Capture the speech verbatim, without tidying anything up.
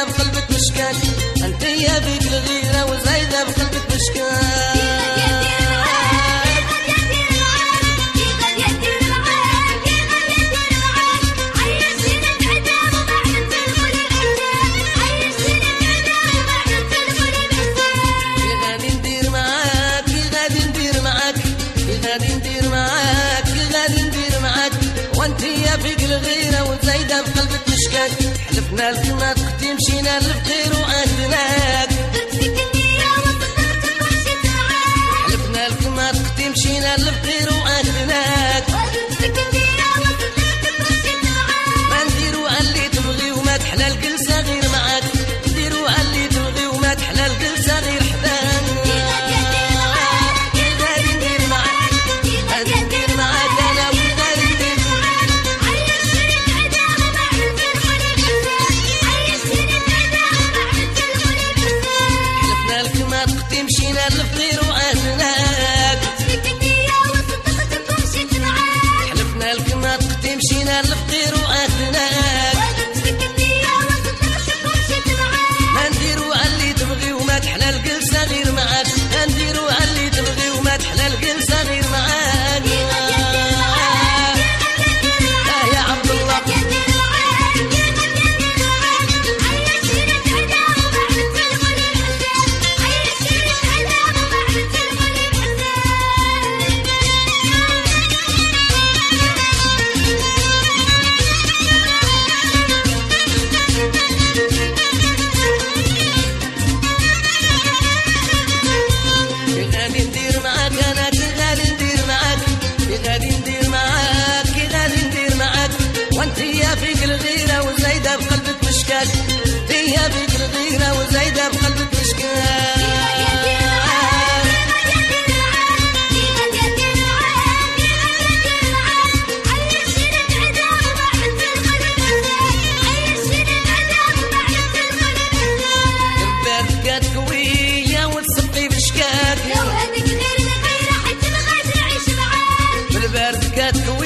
وزايدة بقلبك مشكاك، انت يا بيك الغيرة وزايدة بقلبك مشكاك. وزايدة بقلبك مشكاك، حلفنا لك ما تقتي مشينا للفقير وعدناك، درت فيك النية وصدقت ومشيت معاك، حلفنا لك ما تقتي مشينا للفقير وعدناك، درت فيك النية وصدقت ومشيت معاك، ما نديرو اللي تبغي وما تحلى الجلسة غير معاك، نديرو اللي تبغي وما تحلى الجلسة غير حداك. مشينا للفقير وعدناك، حلفنا لك ما تقتي مشينا للفقير وعدناك، ما نديرو اللي تبغي وما تحلى الجلسة غير معاك، ما نديرو اللي تبغي وما تحلى الجلسة غير معاك. آه يا عبد الله فيك الغيرة وزايدة بقلبك مشكاك، هي فيك الغيرة وزايدة بقلبك مشكاك. البردكات قوية وتصفي بشكاك، لو هذيك غير الغيرة حتى ما غادي نعيش معاك، البردكات قوية